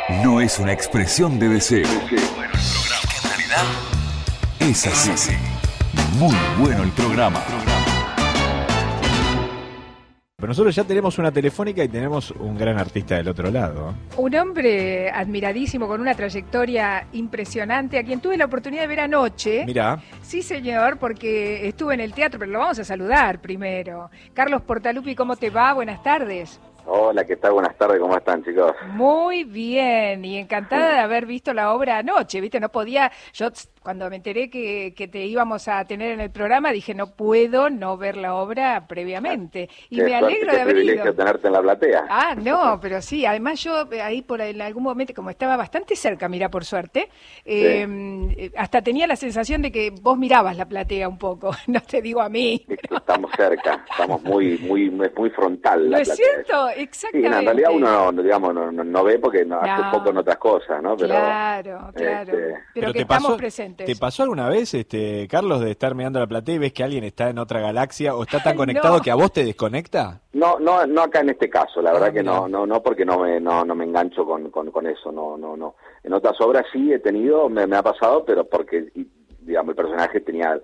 No es una expresión de deseo. Bueno, el programa que en realidad es así. Muy bueno el programa. Pero nosotros ya tenemos una telefónica y tenemos un gran artista del otro lado. Un hombre admiradísimo, con una trayectoria impresionante, a quien tuve la oportunidad de ver anoche. Mirá. Sí, señor, porque estuve en el teatro, pero lo vamos a saludar primero. Carlos Portaluppi, ¿cómo te va? Buenas tardes. Hola, ¿qué tal? Buenas tardes, ¿cómo están, chicos? Muy bien, y encantada de haber visto la obra anoche, ¿viste? No podía, yo cuando me enteré que te íbamos a tener en el programa, dije, no puedo no ver la obra previamente. Y me alegro de haber ido. Qué privilegio tenerte en la platea. Ah, no, pero sí, además yo ahí en algún momento, como estaba bastante cerca, mira, por suerte, hasta tenía la sensación de que vos mirabas la platea un poco, no te digo a mí. Estamos cerca, estamos muy frontal. ¿No es cierto? Exactamente. Sí, en realidad uno no ve porque hace poco en otras cosas, ¿no? Pero, claro. Pero que estamos presentes. ¿Te pasó alguna vez, Carlos, de estar mirando la platea y ves que alguien está en otra galaxia o está tan conectado que a vos te desconecta? No acá en este caso, la verdad que no, porque no me engancho con eso, no. En otras obras sí he tenido, me ha pasado, pero porque, digamos, el personaje tenía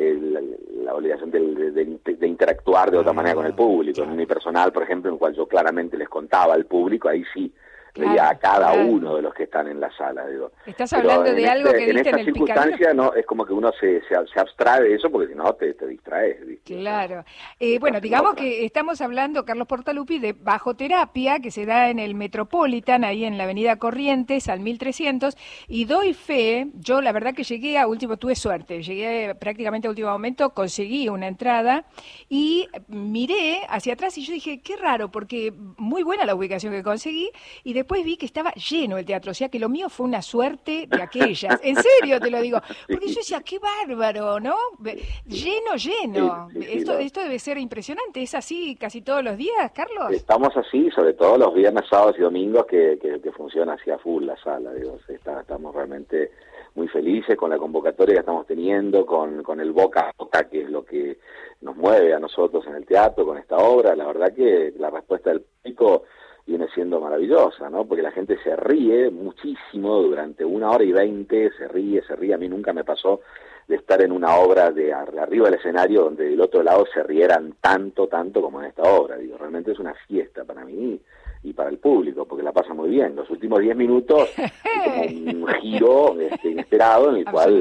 la obligación de interactuar de otra manera con el público. Claro. En mi personal, por ejemplo, en el cual yo claramente les contaba al público, ahí sí veía a cada uno de los que están en la sala, digo. Estás hablando de algo que viste en el Picadero. En esta circunstancia no, es como que uno se abstrae de eso, porque si no te distraes, ¿viste? Claro. Bueno, digamos que estamos hablando, Carlos Portaluppi, de bajoterapia, que se da en el Metropolitan, ahí en la avenida Corrientes, al 1300, y doy fe, yo la verdad que tuve suerte, llegué prácticamente a último momento, conseguí una entrada, y miré hacia atrás y yo dije, qué raro, porque muy buena la ubicación que conseguí, y después vi que estaba lleno el teatro, o sea que lo mío fue una suerte de aquellas, en serio te lo digo, porque yo decía, qué bárbaro, ¿no? Lleno. Sí, esto debe ser impresionante, ¿es así casi todos los días, Carlos? Estamos así, sobre todo los viernes, sábados y domingos que funciona así a full la sala, digo, estamos realmente muy felices con la convocatoria que estamos teniendo, con el boca a boca, que es lo que nos mueve a nosotros en el teatro con esta obra. La verdad que la respuesta del público viene siendo maravillosa, ¿no? Porque la gente se ríe muchísimo durante 1h20, se ríe. A mí nunca me pasó de estar en una obra de arriba del escenario donde del otro lado se rieran tanto como en esta obra. Digo, realmente es una fiesta para mí y para el público, porque la pasa muy bien. Los últimos 10 minutos es como un giro inesperado en el cual...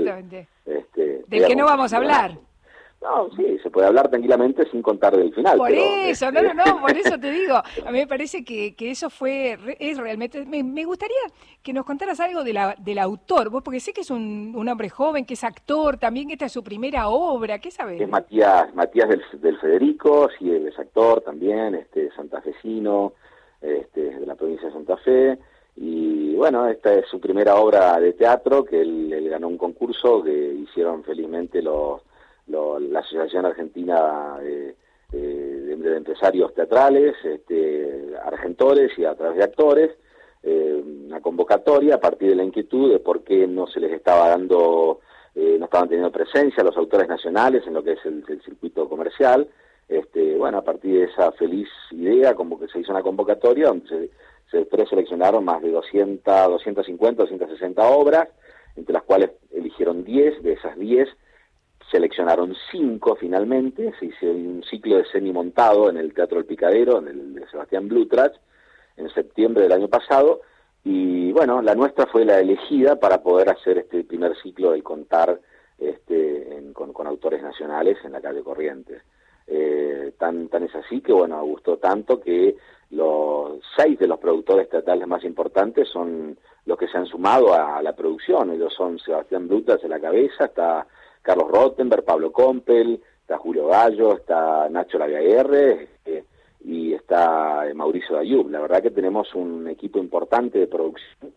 del que no vamos a hablar. No, sí, se puede hablar tranquilamente sin contar del final. Por eso te digo. A mí me parece que eso es realmente... Me gustaría que nos contaras algo del autor, vos, porque sé que es un hombre joven, que es actor también, que esta es su primera obra, ¿qué sabés? Es Matías del Federico, sí, él es actor también, santafesino, de la provincia de Santa Fe, y bueno, esta es su primera obra de teatro, que él ganó un concurso que hicieron felizmente la Asociación Argentina de Empresarios Teatrales, Argentores y a través de actores, una convocatoria a partir de la inquietud de por qué no se les estaba dando, no estaban teniendo presencia los autores nacionales en lo que es el circuito comercial. Bueno, a partir de esa feliz idea, como que se hizo una convocatoria donde se preseleccionaron más de 250, 260 obras, entre las cuales eligieron 10, de esas 10 seleccionaron 5 finalmente, se hizo un ciclo de semimontado en el Teatro del Picadero, en el de Sebastián Blutrach, en septiembre del año pasado, y bueno, la nuestra fue la elegida para poder hacer este primer ciclo del contar con autores nacionales en la calle Corrientes. Tan es así que bueno, gustó tanto que los 6 de los productores teatrales más importantes son los que se han sumado a la producción. Ellos son Sebastián Blutrach en la cabeza, está Carlos Rottenberg, Pablo Compel, está Julio Gallo, está Nacho Lagaguerre y está Mauricio Dayub. La verdad que tenemos un equipo importante de producción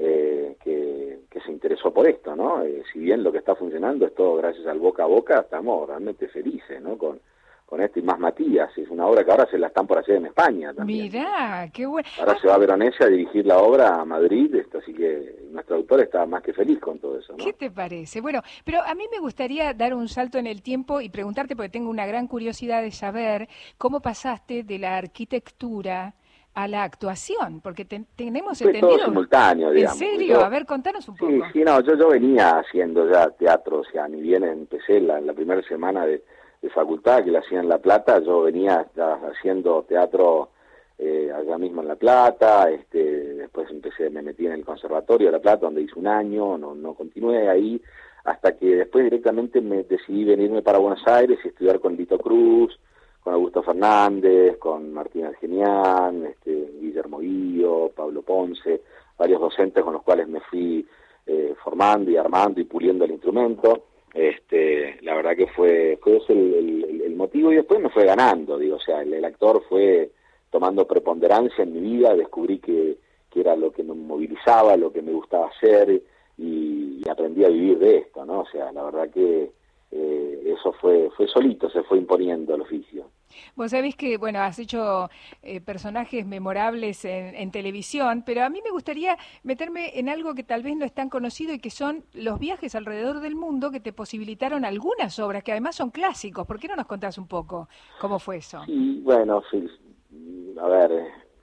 que se interesó por esto, ¿no? Si bien lo que está funcionando es todo gracias al boca a boca, estamos realmente felices, ¿no? Con esto y más Matías, es una obra que ahora se la están por hacer en España también. Mirá, qué bueno. Ahora se va a Veronese a dirigir la obra a Madrid, así que nuestro autor está más que feliz con todo eso, ¿no? ¿Qué te parece? Bueno, pero a mí me gustaría dar un salto en el tiempo y preguntarte, porque tengo una gran curiosidad de saber cómo pasaste de la arquitectura a la actuación? Porque tenemos fue entendido... todo simultáneo, digamos. ¿En serio? A ver, contanos un poco. Sí, no, yo venía haciendo ya teatro, o sea, ni bien empecé la primera semana de facultad que la hacía en La Plata, yo venía haciendo teatro allá mismo en La Plata, después me metí en el Conservatorio de La Plata, donde hice un año, no continué ahí, hasta que después directamente me decidí venirme para Buenos Aires y estudiar con Lito Cruz, con Augusto Fernández, con Martín Argenián, Guillermo Guío, Pablo Ponce, varios docentes con los cuales me fui formando y armando y puliendo el instrumento. La verdad que fue ese el motivo, y después me fue ganando, o sea, el actor fue tomando preponderancia en mi vida, descubrí que era lo que me movilizaba, lo que me gustaba hacer, y aprendí a vivir de esto, ¿no? O sea, la verdad que eso fue solito, se fue imponiendo el oficio. Vos sabés que, bueno, has hecho personajes memorables en televisión, pero a mí me gustaría meterme en algo que tal vez no es tan conocido y que son los viajes alrededor del mundo que te posibilitaron algunas obras, que además son clásicos. ¿Por qué no nos contás un poco cómo fue eso? Sí, bueno, a ver,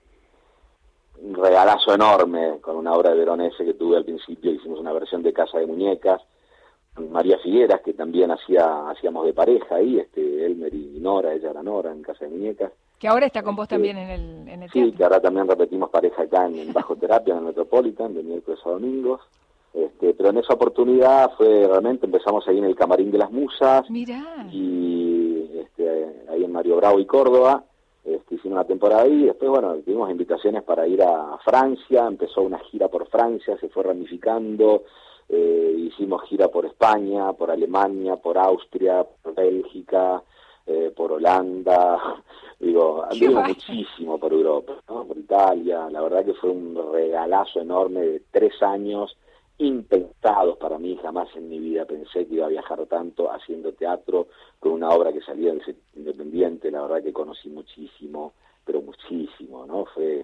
un regalazo enorme con una obra de Veronese que tuve al principio, hicimos una versión de Casa de Muñecas, María Figueras, que también hacíamos de pareja ahí, Elmer y Nora, ella era Nora en Casa de Muñecas. Que ahora está con vos también en el teatro. Sí, que ahora también repetimos pareja acá en Bajo Terapia, en el Metropolitan, de miércoles a domingos. Pero en esa oportunidad realmente empezamos ahí en el Camarín de las Musas. Mirá. Y ahí en Mario Bravo y Córdoba, hicimos una temporada ahí, y después, bueno, tuvimos invitaciones para ir a Francia, empezó una gira por Francia, se fue ramificando. Hicimos gira por España, por Alemania, por Austria, por Bélgica, por Holanda, anduvimos muchísimo por Europa, ¿no? Por Italia. La verdad que fue un regalazo enorme de 3 años impensados para mí. Jamás en mi vida pensé que iba a viajar tanto haciendo teatro con una obra que salía del sector independiente. La verdad que conocí muchísimo, pero muchísimo, ¿no? Fue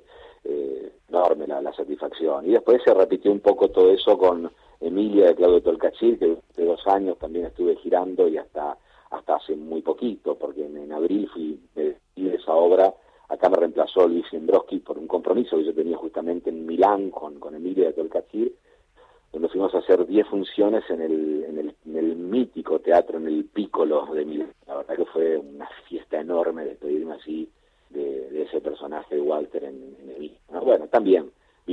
enorme la satisfacción. Y después se repitió un poco todo eso con Emilia de Claudio Tolcachir, que de 2 años también estuve girando, y hasta hace muy poquito, porque en abril fui de esa obra. Acá me reemplazó Luis Jendrowski por un compromiso que yo tenía justamente en Milán con Emilia de Tolcachir, donde fuimos a hacer 10 funciones en el mítico teatro, en el Piccolo de Milán. La verdad que fue una fiesta enorme despedirme así de ese personaje de Walter en Emilia, ¿no? Bueno, también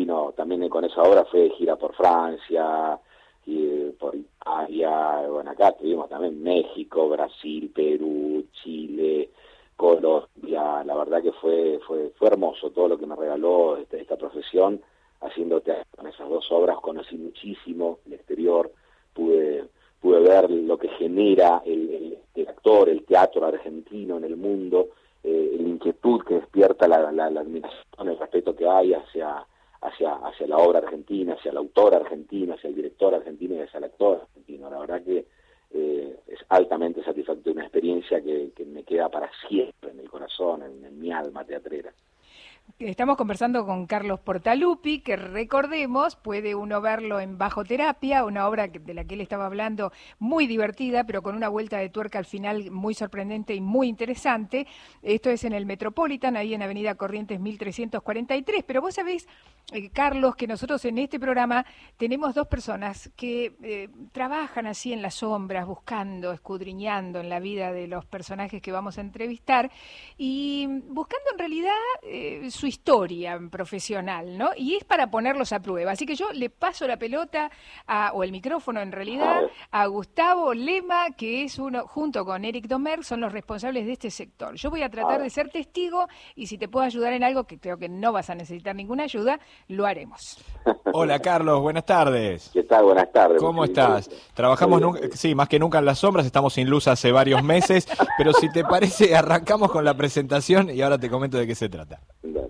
con esa obra fue gira por Francia, y por Italia, bueno, acá tuvimos también México, Brasil, Perú, Chile, Colombia. La verdad que fue hermoso todo lo que me regaló esta profesión haciendo teatro. Con esas 2 obras conocí muchísimo el exterior, pude ver lo que genera el actor, el teatro argentino en el mundo, la inquietud que despierta, la admiración, el respeto que hay hacia la obra argentina, hacia el autor argentino, hacia el director argentino y hacia el actor argentino. La verdad que es altamente satisfactoria, una experiencia que me queda para siempre en el corazón, en mi alma teatrera. Estamos conversando con Carlos Portaluppi, que recordemos, puede uno verlo en Bajo Terapia, una obra de la que él estaba hablando, muy divertida, pero con una vuelta de tuerca al final muy sorprendente y muy interesante. Esto es en el Metropolitan, ahí en Avenida Corrientes 1343. Pero vos sabés, Carlos, que nosotros en este programa tenemos 2 personas que trabajan así en las sombras, buscando, escudriñando en la vida de los personajes que vamos a entrevistar y buscando en realidad su historia profesional, ¿no? Y es para ponerlos a prueba. Así que yo le paso la pelota, o el micrófono en realidad, a Gustavo Lema, que es uno, junto con Eric Domer, son los responsables de este sector. Yo voy a tratar de ser testigo y si te puedo ayudar en algo, que creo que no vas a necesitar ninguna ayuda, lo haremos. Hola Carlos, buenas tardes. ¿Qué tal? Buenas tardes. ¿Cómo estás? Trabajamos más que nunca en las sombras, estamos sin luz hace varios meses, pero si te parece arrancamos con la presentación y ahora te comento de qué se trata.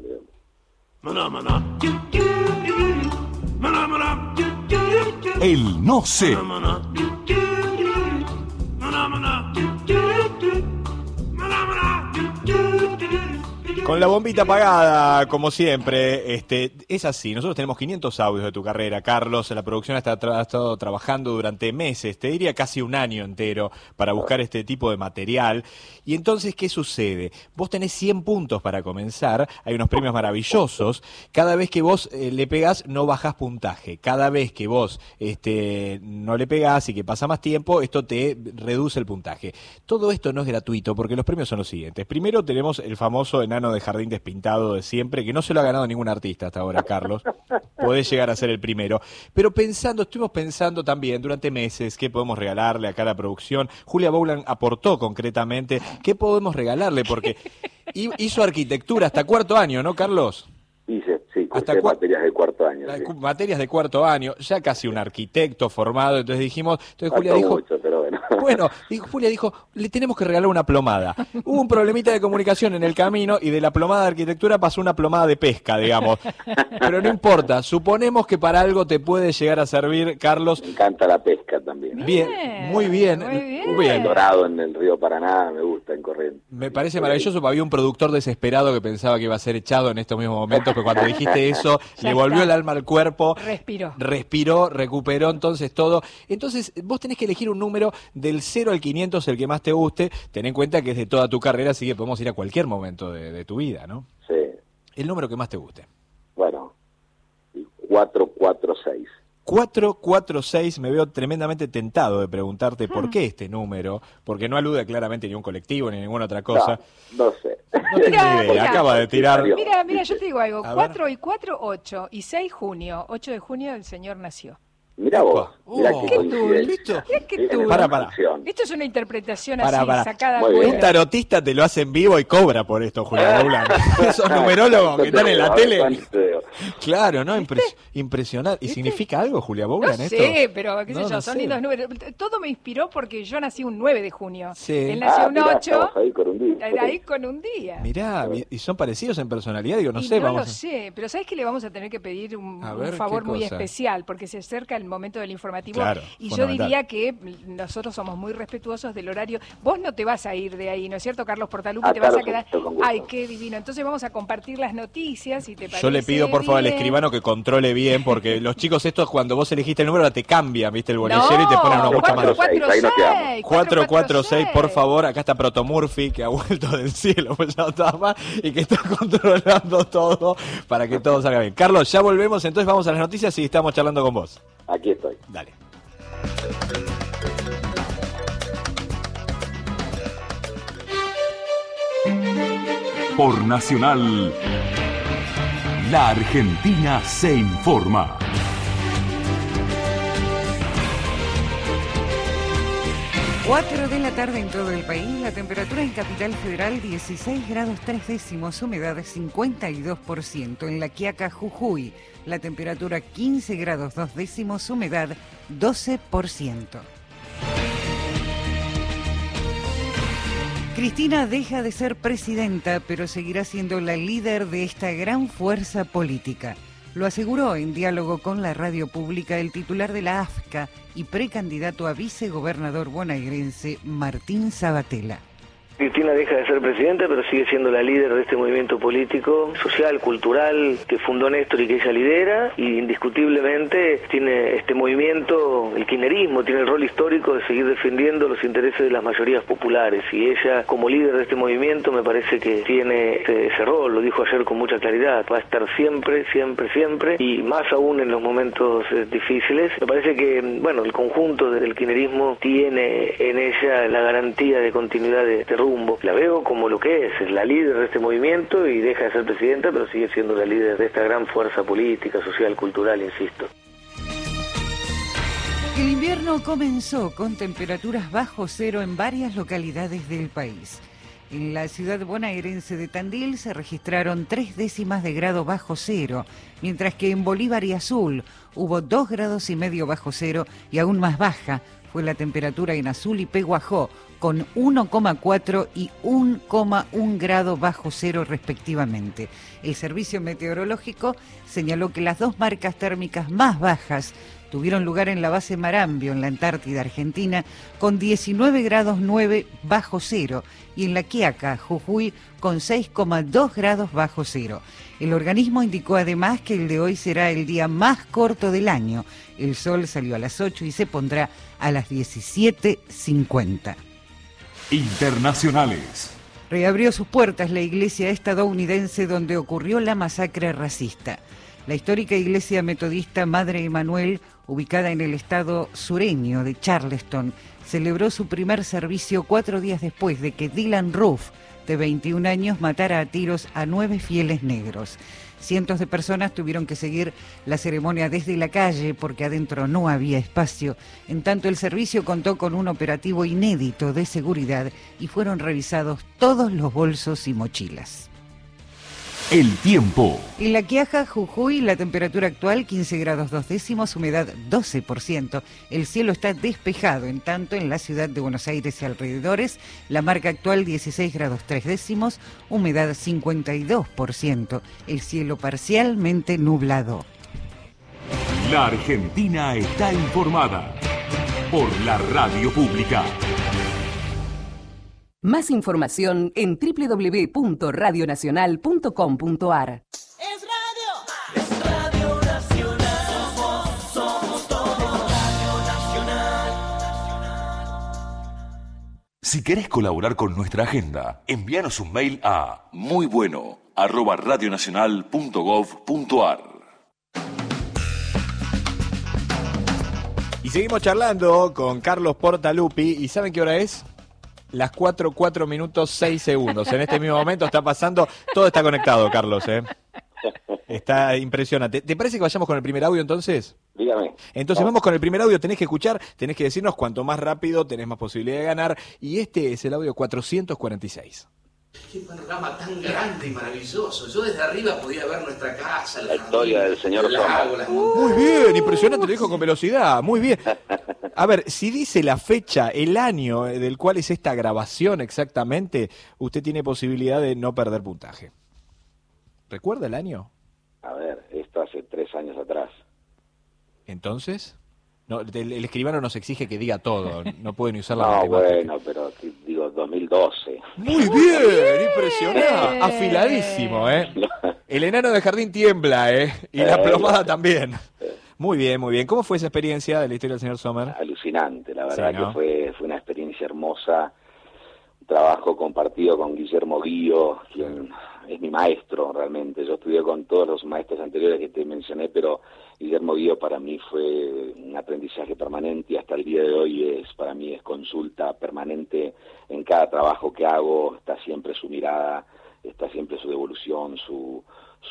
El no sé. Con la bombita apagada, como siempre, es así. Nosotros tenemos 500 audios de tu carrera, Carlos. La producción ha estado trabajando durante meses, te diría casi un año entero, para buscar este tipo de material. Y entonces, ¿qué sucede? Vos tenés 100 puntos para comenzar, hay unos premios maravillosos. Cada vez que vos le pegás, no bajás puntaje. Cada vez que vos no le pegás y que pasa más tiempo, esto te reduce el puntaje. Todo esto no es gratuito, porque los premios son los siguientes. Primero tenemos el famoso enano de jardín despintado de siempre, que no se lo ha ganado ningún artista hasta ahora, Carlos. Podés llegar a ser el primero. Pero estuvimos pensando también durante meses qué podemos regalarle acá a la producción. Julia Bowland aportó concretamente qué podemos regalarle, porque hizo arquitectura hasta cuarto año, ¿no, Carlos? Sí, hasta materias de cuarto año. Sí. Materias de cuarto año, ya casi un arquitecto formado, entonces Julia dijo, mucho, pero bueno. Julia dijo, le tenemos que regalar una plomada. Hubo un problemita de comunicación en el camino y de la plomada de arquitectura pasó una plomada de pesca, digamos. Pero no importa, suponemos que para algo te puede llegar a servir, Carlos. Me encanta la pesca también. Bien, muy bien. El dorado en el río Paraná me gusta en corriente. Me parece maravilloso, porque había un productor desesperado que pensaba que iba a ser echado en estos mismos momentos, que cuando dijiste eso, le volvió el alma al cuerpo. Respiró, recuperó entonces todo. Entonces, vos tenés que elegir un número del 0 al 500, el que más te guste. Ten en cuenta que es de toda tu carrera, así que podemos ir a cualquier momento de tu vida, ¿no? Sí. El número que más te guste. Bueno, 446. 446, me veo tremendamente tentado de preguntarte por qué este número, porque no alude claramente ni a un colectivo ni a ninguna otra cosa. No sé. No tengo ni idea, acaba de tirar. Mira, yo te digo algo, 4 y 4, 8, y 6 junio, 8 de junio el señor nació. Mirá vos, mirá qué coincidencia. Para. Esto es una interpretación Para. sacada. Un tarotista te lo hace en vivo y cobra por esto, Julián Bowland. Esos numerólogos que están en la tele. Claro, ¿no? Impresionante. ¿Y significa algo, Julián Bowland, esto? No sé, pero qué sé yo, son lindos números. Todo me inspiró porque yo nací un 9 de junio. Sí. Él nació un 8. Ahí con un día. Mirá, ¿y son parecidos en personalidad? Digo, no y sé. No lo sé, pero ¿sabes que le vamos a tener que pedir un favor muy especial? Porque se acerca el momento del informativo. Claro, y yo diría que nosotros somos muy respetuosos del horario. Vos no te vas a ir de ahí, ¿no es cierto, Carlos Portalupi? Te vas a quedar. Ay, qué divino. Entonces vamos a compartir las noticias, si te parece. Yo le pido, por favor, al escribano que controle bien, porque los chicos estos, cuando vos elegiste el número, te cambian, ¿viste? El bolillero y te ponen una mucha más. 446, por favor. Acá está Proto Murphy, que ha vuelto del cielo, pues ya está más, y que está controlando todo para que todo salga bien. Carlos, ya volvemos, entonces vamos a las noticias y estamos charlando con vos. Aquí estoy. Dale. Por Nacional, la Argentina se informa. Cuatro de la tarde en todo el país, la temperatura en Capital Federal 16 grados 3 décimos, humedad 52%. En La Quiaca, Jujuy, la temperatura 15 grados 2 décimos, humedad 12%. Cristina deja de ser presidenta, pero seguirá siendo la líder de esta gran fuerza política. Lo aseguró en diálogo con la radio pública el titular de la AFCA y precandidato a vicegobernador bonaerense, Martín Sabatella. Cristina deja de ser presidenta, pero sigue siendo la líder de este movimiento político, social, cultural, que fundó Néstor y que ella lidera, y indiscutiblemente tiene este movimiento, el kirchnerismo, tiene el rol histórico de seguir defendiendo los intereses de las mayorías populares, y ella, como líder de este movimiento, me parece que tiene ese rol, lo dijo ayer con mucha claridad, va a estar siempre, y más aún en los momentos difíciles. Me parece que, bueno, el conjunto del kirchnerismo tiene en ella la garantía de continuidad de rumbo. La veo como lo que es la líder de este movimiento y deja de ser presidenta, pero sigue siendo la líder de esta gran fuerza política, social, cultural, insisto. El invierno comenzó con temperaturas bajo cero en varias localidades del país. En la ciudad bonaerense de Tandil se registraron 3 décimas de grado bajo cero, mientras que en Bolívar y Azul hubo 2,5 grados bajo cero y aún más baja fue la temperatura en Azul y Peguajó, con 1,4 y 1,1 grado bajo cero respectivamente. El Servicio Meteorológico señaló que las dos marcas térmicas más bajas tuvieron lugar en la base Marambio, en la Antártida Argentina, con 19 grados 9 bajo cero, y en La Quiaca, Jujuy, con 6,2 grados bajo cero. El organismo indicó además que el de hoy será el día más corto del año. El sol salió a las 8 y se pondrá a las 17:50. Internacionales. Reabrió sus puertas la iglesia estadounidense donde ocurrió la masacre racista. La histórica iglesia metodista Madre Emanuel, ubicada en el estado sureño de Charleston, celebró su primer servicio 4 días después de que Dylan Roof, de 21 años, matara a tiros a 9 fieles negros. Cientos de personas tuvieron que seguir la ceremonia desde la calle porque adentro no había espacio. En tanto, el servicio contó con un operativo inédito de seguridad y fueron revisados todos los bolsos y mochilas. El tiempo. En La Quiaca, Jujuy, la temperatura actual 15 grados 2 décimos, humedad 12%. El cielo está despejado. En tanto, en la ciudad de Buenos Aires y alrededores, la marca actual 16 grados 3 décimos, humedad 52%. El cielo parcialmente nublado. La Argentina está informada por la radio pública. Más información en www.radionacional.com.ar. Es Radio Nacional. Somos todos Radio Nacional. Si querés colaborar con nuestra agenda, envíanos un mail a muybueno@radionacional.gov.ar. Y seguimos charlando con Carlos Portaluppi. ¿Y saben qué hora es? Las 4 minutos 6 segundos. En este mismo momento está pasando, todo está conectado, Carlos, ¿eh? Está impresionante. ¿Te parece que vayamos con el primer audio entonces? Dígame. Entonces vamos con el primer audio, tenés que escuchar, tenés que decirnos cuanto más rápido tenés más posibilidad de ganar. Y este es el audio 446. Qué panorama tan grande y maravilloso. Yo desde arriba podía ver nuestra casa, la historia del señor Sommer. Muy bien, impresionante, lo dijo con velocidad, muy bien. A ver, si dice la fecha, el año del cual es esta grabación exactamente, usted tiene posibilidad de no perder puntaje. ¿Recuerda el año? A ver, esto hace 3 años atrás. ¿Entonces? No, el escribano nos exige que diga todo, no pueden usar la No, matemática. bueno, pero digo 2012. Muy bien, impresionante, afiladísimo, ¿eh? El enano de jardín tiembla, ¿eh? Y la plomada también. Muy bien, muy bien. ¿Cómo fue esa experiencia de la historia del señor Sommer? Alucinante, la verdad, sí, ¿no? Que fue una experiencia hermosa. Un trabajo compartido con Guillermo Guío, quien es mi maestro realmente. Yo estudié con todos los maestros anteriores que te mencioné, pero Guillermo Guío para mí fue un aprendizaje permanente y hasta el día de hoy para mí es consulta permanente en cada trabajo que hago. Está siempre su mirada, está siempre su devolución, su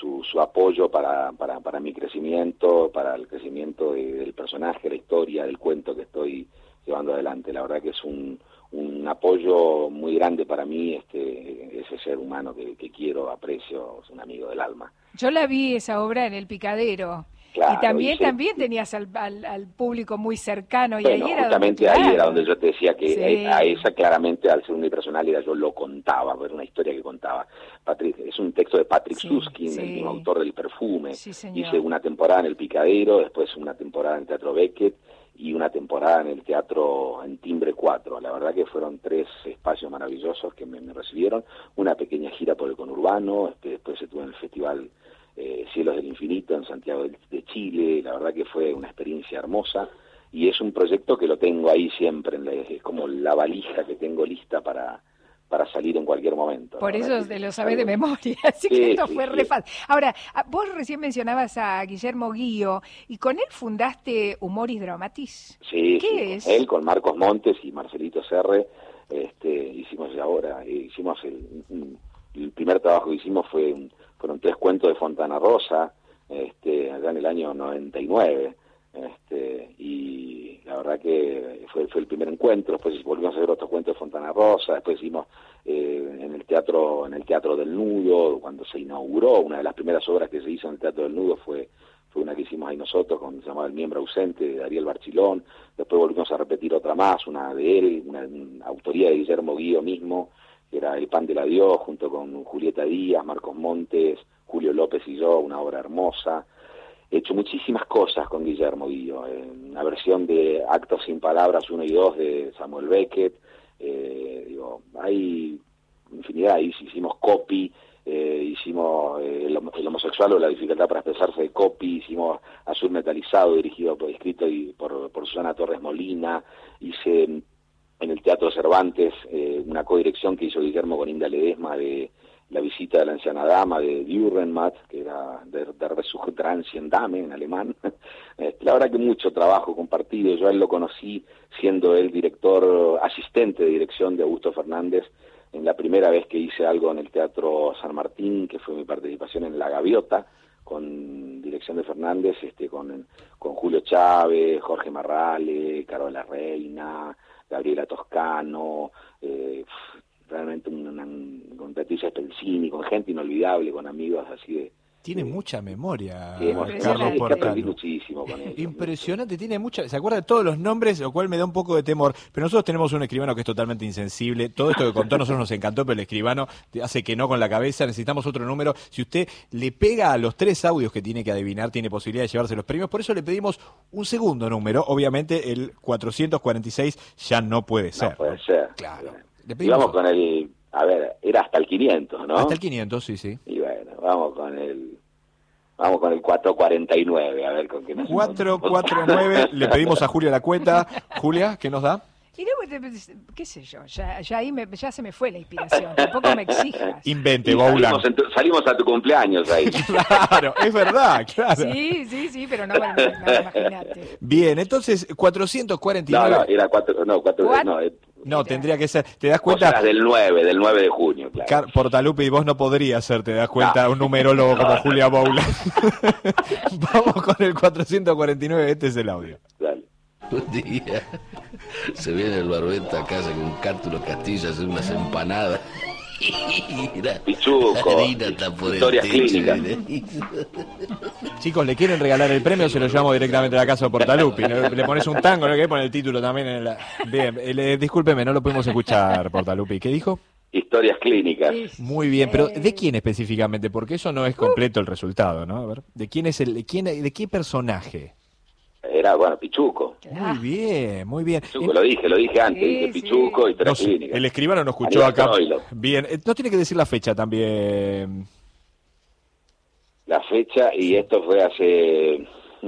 apoyo para mi crecimiento, para el crecimiento del personaje, la historia, del cuento que estoy llevando adelante. La verdad que es un apoyo muy grande para mí, ese ser humano que quiero, aprecio, es un amigo del alma. Yo la vi esa obra en El Picadero. Claro, y también tenías al público muy cercano, y bueno, ahí era justamente donde, ahí era donde yo te decía que sí, a esa claramente, al ser unipersonalidad, yo lo contaba, era una historia que contaba. Es un texto de Patrick Süskind, el mismo autor del Perfume. Sí, señor. Hice una temporada en El Picadero, después una temporada en el Teatro Beckett y una temporada en el teatro en Timbre 4. La verdad que fueron 3 espacios maravillosos que me recibieron. Una pequeña gira por el conurbano, después estuve en el Festival Cielos del Infinito en Santiago de Chile. La verdad que fue una experiencia hermosa y es un proyecto que lo tengo ahí siempre, es como la valija que tengo lista para salir en cualquier momento. Por eso lo sabés de memoria, así que esto fue re fácil. Ahora, vos recién mencionabas a Guillermo Guío, y con él fundaste Humoris Dramatis. Sí, ¿Qué es? Con él, con Marcos Montes y Marcelito Serre, hicimos el primer trabajo que hicimos fueron 3 cuentos de Fontana Rosa, allá en el año 99, y la verdad que fue el primer encuentro. Después volvimos a hacer otros cuentos de Fontana Rosa, después hicimos en el Teatro del Nudo, cuando se inauguró, una de las primeras obras que se hizo en el Teatro del Nudo fue una que hicimos ahí nosotros, se llamaba El Miembro Ausente, de Ariel Barchilón. Después volvimos a repetir otra más, una de él, una autoría de Guillermo Guío mismo, que era El Pan del Adiós, junto con Julieta Díaz, Marcos Montes, Julio López y yo, una obra hermosa. he hecho muchísimas cosas con Guillermo Guillo, una versión de Actos sin Palabras 1 y 2 de Samuel Beckett, hay infinidad, hicimos Copy, hicimos el homosexual o la dificultad para expresarse de Copy, hicimos Azul Metalizado, escrito por Susana Torres Molina, hice en el Teatro Cervantes una codirección que hizo Guillermo con Inda Ledesma de La visita de la anciana dama de Dürrenmatt, que era Der Besuch der Ancienen Dame en alemán. La verdad que mucho trabajo compartido. Yo a él lo conocí siendo el asistente de dirección de Augusto Fernández, en la primera vez que hice algo en el Teatro San Martín, que fue mi participación en La Gaviota, con dirección de Fernández, con Julio Chávez, Jorge Marrale, Carola Reina, Gabriela Toscano, realmente con Patricia Spelzini, con gente inolvidable, con amigos así de... Tiene mucha memoria, Carlos Portal. Aprendí muchísimo con él. Impresionante, tiene mucha, se acuerda de todos los nombres, lo cual me da un poco de temor, pero nosotros tenemos un escribano que es totalmente insensible, todo esto que contó a nosotros nos encantó, pero el escribano hace que no con la cabeza, necesitamos otro número. Si usted le pega a los 3 audios que tiene que adivinar, tiene posibilidad de llevarse los premios, por eso le pedimos un segundo número, obviamente el 446 ya no puede ser. No puede ser. Claro. Y vamos con el, era hasta el 500, ¿no? Hasta el 500, sí. Y bueno, vamos con el 449, a ver con qué nos 449, le pedimos a Julia la cuenta. Julia, ¿qué nos da? Y luego, qué sé yo, ya ya se me fue la inspiración, tampoco me exijas. Invente, Boulan. Salimos a tu cumpleaños ahí. Claro, es verdad, claro. Sí, pero no, imagínate. Bien, entonces, 449. No, era 4, no, tendría que ser, ¿te das cuenta? Cosas del 9 de junio, claro. Portalupi, vos no podrías ser, ¿te das cuenta? Un numerólogo como Julia Boulan. Vamos con el 449, este es el audio. Dale. Un día se viene el Barbeta a casa con Cártulo Castilla a hacer unas empanadas. Pichuco, historias clínicas. Chicos, ¿le quieren regalar el premio o se lo llevamos directamente a la casa de Portalupi? Le pones un tango, ¿no? Que pone el título también. Bien, discúlpeme, no lo pudimos escuchar, Portalupi. ¿Qué dijo? Historias clínicas. Muy bien, pero ¿de quién específicamente? Porque eso no es completo el resultado, ¿no? A ver, ¿de quién es de qué personaje? Era, Pichuco. Muy bien. Pichuco, lo dije antes, dije Pichuco y historias clínicas. El escribano no escuchó Aníbal acá. Troilo. Bien, no tiene que decir la fecha también. La fecha, y esto fue hace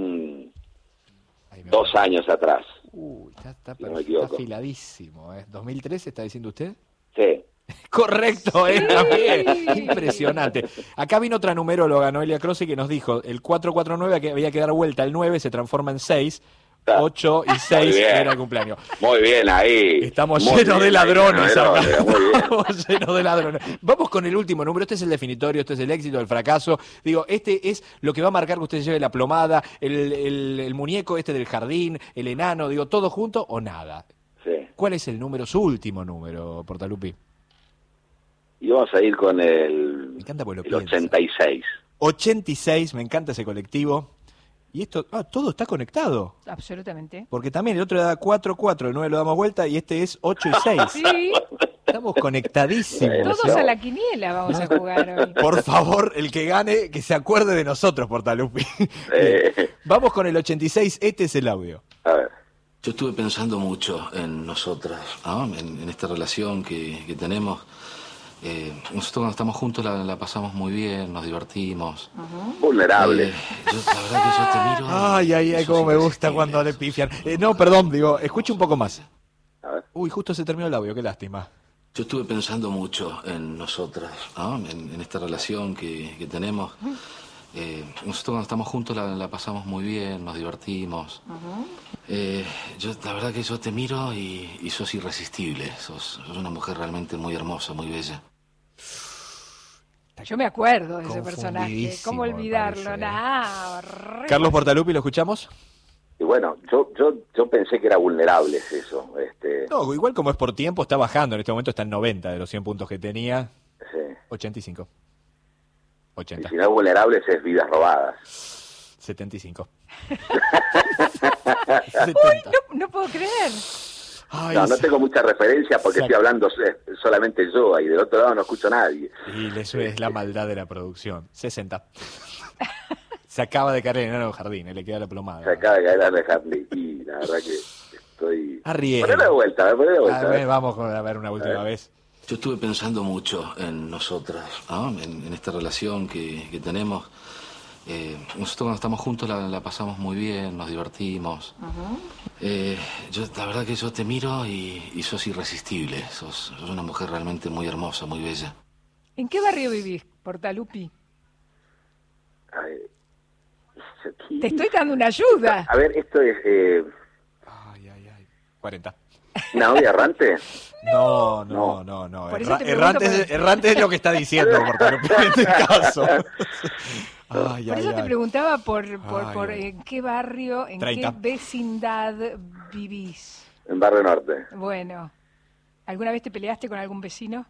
2 años atrás. Está si no me equivoco. afiladísimo. ¿2013 está diciendo usted? Sí. Correcto, también. Impresionante. Acá vino otra numeróloga, Noelia Croce, que nos dijo el 449 que había que dar vuelta, el 9 se transforma en 6, 8 y 6 era el cumpleaños. Muy bien ahí. Estamos llenos de ladrones acá. Estamos llenos de ladrones. Vamos con el último número, este es el definitorio, este es el éxito, el fracaso. Digo, este es lo que va a marcar que usted lleve la plomada, el muñeco este del jardín, el enano, digo, todo junto o nada. Sí. ¿Cuál es el su último número, Portalupi? Y vamos a ir con el 86. 86, me encanta ese colectivo. Y esto, todo está conectado. Absolutamente. Porque también el otro da 4-4, el 9 lo damos vuelta y este es 8 y 6. Sí. Estamos conectadísimos. Todos a la quiniela vamos a jugar hoy. Por favor, el que gane, que se acuerde de nosotros, Portalupi. Vamos con el 86, este es el audio. A ver. Yo estuve pensando mucho en nosotras, ¿no? En esta relación que tenemos. Nosotros cuando estamos juntos la pasamos muy bien, nos divertimos. Vulnerables. La verdad que yo te miro. Ay, cómo me gusta cuando le pifian. No, perdón, escuche un poco más. A ver. Uy, justo se terminó el audio, qué lástima. Yo estuve pensando mucho en nosotras, ¿no? En esta relación que tenemos. Nosotros cuando estamos juntos la pasamos muy bien, nos divertimos. La verdad que yo te miro y sos irresistible. Sos una mujer realmente muy hermosa, muy bella. Yo me acuerdo de ese personaje. ¿Cómo olvidarlo? Parece, Carlos Portalupi, ¿lo escuchamos? Y bueno, yo pensé que era vulnerables eso. No, igual como es por tiempo, está bajando. En este momento está en 90 de los 100 puntos que tenía. Sí. 85. 80. Y si no es vulnerables es vidas robadas. 75. Uy, no puedo creer. Ay, no tengo mucha referencia porque estoy hablando solamente yo y del otro lado no escucho a nadie. Y eso es la maldad de la producción. 60. Se acaba de caer en el enano jardín, le queda la plomada. Se acaba de caer en el jardín y la verdad que estoy... Arriesgue. Poné de vuelta, poné de vuelta. A ver, vamos a ver una última vez. Yo estuve pensando mucho en nosotras, ¿no? En esta relación que tenemos. Nosotros cuando estamos juntos la pasamos muy bien, nos divertimos. La verdad que yo te miro y sos irresistible. Sos una mujer realmente muy hermosa, muy bella. ¿En qué barrio vivís, Portalupi? Ay, Te estoy dando una ayuda. A ver, esto es... 40. ¿Naomi Errante? No. Por eso te pregunto Errante es lo que está diciendo Portalupi en este caso. Por eso te preguntaba por en qué barrio, en 30. qué vecindad vivís. En Barrio Norte. Bueno, ¿alguna vez te peleaste con algún vecino?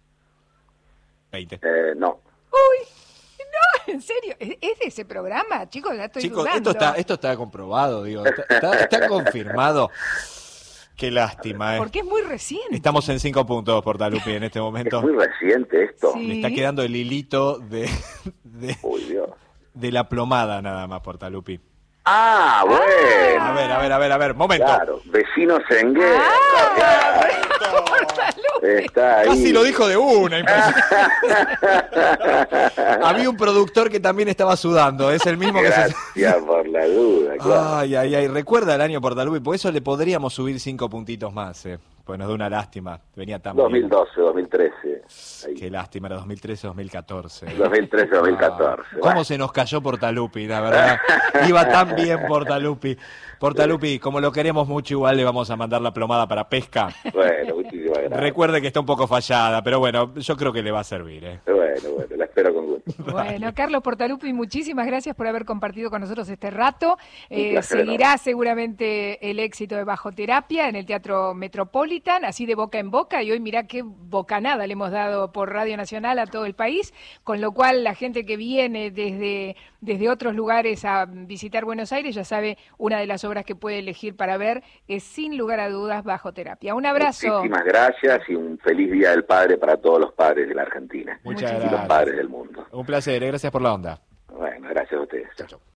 20. No. Uy, no, en serio, ¿es de ese programa? Chicos, ya estoy Chicos, dudando. esto está comprobado, digo, está confirmado. Qué lástima, Porque es muy reciente. Estamos en 5 puntos, Portalupi, en este momento. Es muy reciente esto. Sí. Le está quedando el hilito Uy, Dios. de la plomada nada más, Portalupi. Ah, bueno. A ver, momento. Claro, vecino Senguer. Portalupi. Está ahí. Casi lo dijo de una, impresionante. Había un productor que también estaba sudando, es el mismo que se... Gracias por la duda, claro. Ay, recuerda el año Portalupi, por eso le podríamos subir 5 puntitos más, pues nos da una lástima, venía tan bien. 2012, 2013. Ahí. Qué lástima, era 2013, 2014. 2013, 2014. ¿Cómo se nos cayó Portalupi, la verdad? Iba tan bien Portalupi. Portalupi, como lo queremos mucho, igual le vamos a mandar la plomada para pesca. Bueno, muchísimas gracias. Recuerde que está un poco fallada, pero bueno, yo creo que le va a servir, Bueno, la espero con gusto. Bueno, Carlos Portalupi, muchísimas gracias por haber compartido con nosotros este rato. Un placer Seguirá seguramente el éxito de Bajoterapia en el Teatro Metropolitan, así de boca en boca, y hoy mirá qué bocanada le hemos dado por Radio Nacional a todo el país, con lo cual la gente que viene desde otros lugares a visitar Buenos Aires ya sabe, una de las obras que puede elegir para ver es sin lugar a dudas Bajoterapia. Un abrazo. Muchísimas gracias y un feliz Día del Padre para todos los padres de la Argentina. Muchas Y gracias. los padres del mundo. Un placer, gracias por la onda. Bueno, gracias a ustedes. Chau, chau.